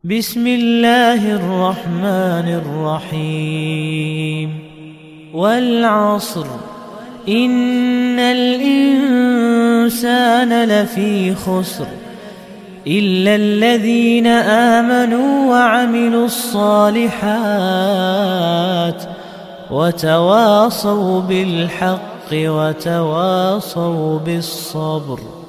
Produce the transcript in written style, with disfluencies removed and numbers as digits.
بسم الله الرحمن الرحيم. والعصر إن الإنسان لفي خسر إلا الذين آمنوا وعملوا الصالحات وتواصوا بالحق وتواصوا بالصبر.